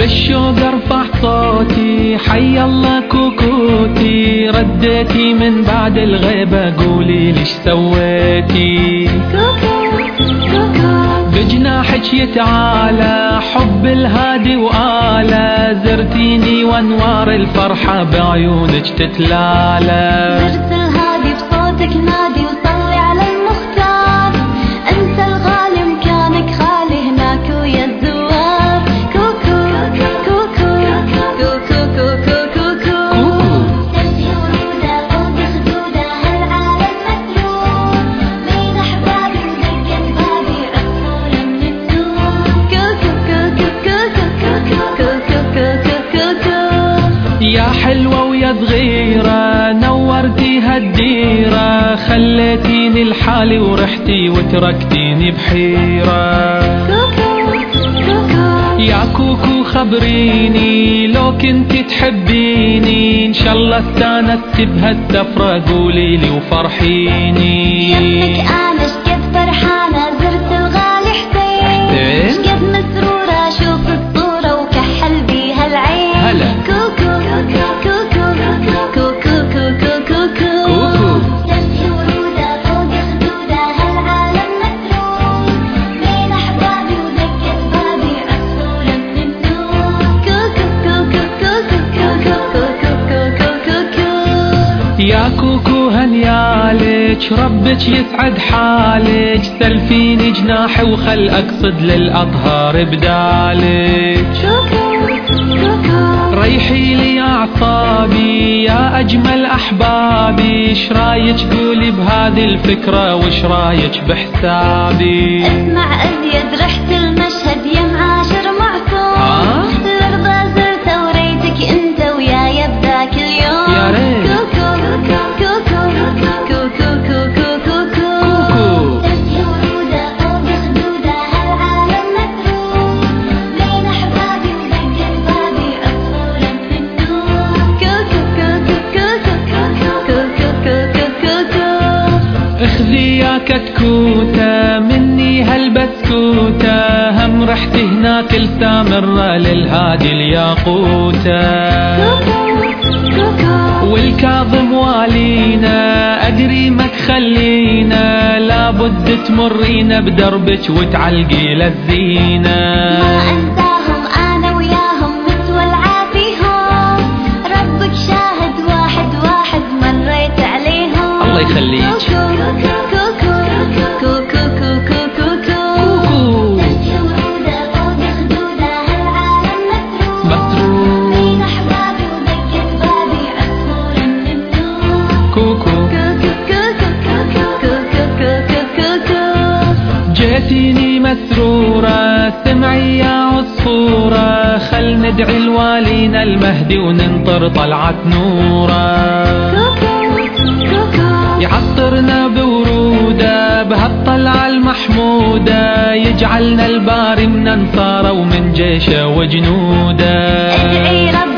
بالشوق ارفع صوتي حي الله كوكوتي، رديتي من بعد الغيبة قولي ليش سويتي. بجناحك يتعالى حب الهادي وآلة، زرتيني وانوار الفرحة بعيونك تتلالى. زرت الهادي بصوتك نادي وصلي على المختار، انت الغالي مكانك خالي هناك ويا الزوار. كوكو كوكو كوكو كوكو كوكو تبدي ورودة فوق خدودة هالعالم مسرور، بين احبابي ودقت بابي عصفورة من النور. كوكو كوكو كوكو كوكو كوكو كوكو يا حلوة ويا صغيرة نورتي هالديرة، خليتيني لحالي ورحتي وتركتيني بحيرة. يا كوكو خبريني لو كنتي تحبيني، ان شاء الله استانست بهالسفرة قوليلي وفرحيني. يمك انا شقد فرحانة زرت الغالي حسين، شقد مسرورة اشوف الصورة وكحل بيها العين. هلا كوكو كوكو كوكو كوكو كوكو تبدي ورودة فوق خدودة هالعالم مسرور، بين احبابي ودقت بابي عصفورة من النور. كوكو كوكو كوكو كوكو كوكو يا كوكو هنيالك ربك يسعد حالك، سلفيني جناحي وخل اقصد للاطهار بدالك. ريحي لي اعصابي يا اجمل احبابي، ايش رايك قولي بهذه الفكرة وايش رايك بحسابي. اسمع ازيد رحت المشهد يا معاشر معصوم، الارض زرت وريتك انت وياي بذاك اليوم. يا ريت كوكو كوكو كوكو كوكو كوكو تبدي ورودة فوق خدودة هالعالم مسرور، بين احبابي ودقت بابي عصفورة من النور. كوكو كوكو كوكو كوكو اخذي يا كتكوتة مني هالبسكوتة، هم رحت هناك السامرة للهادي الياقوتة. والكاظم والينا ادري ما تخلينا، لابد تمرينا بدربك وتعلقي للزينة. ما انساهم انا وياهم مثوى العافيهم، ربك شاهد واحد واحد مريت عليهم. الله يخليك. جيتيني مسرورة سمعي يا عصفورة، خل ندعي الوالينا المهدي وننطر طلعت نورة. يعطرنا بورودة بهالطلعة المحمودة، يجعلنا الباري من انصاره ومن جيشه وجنوده. ادعي رب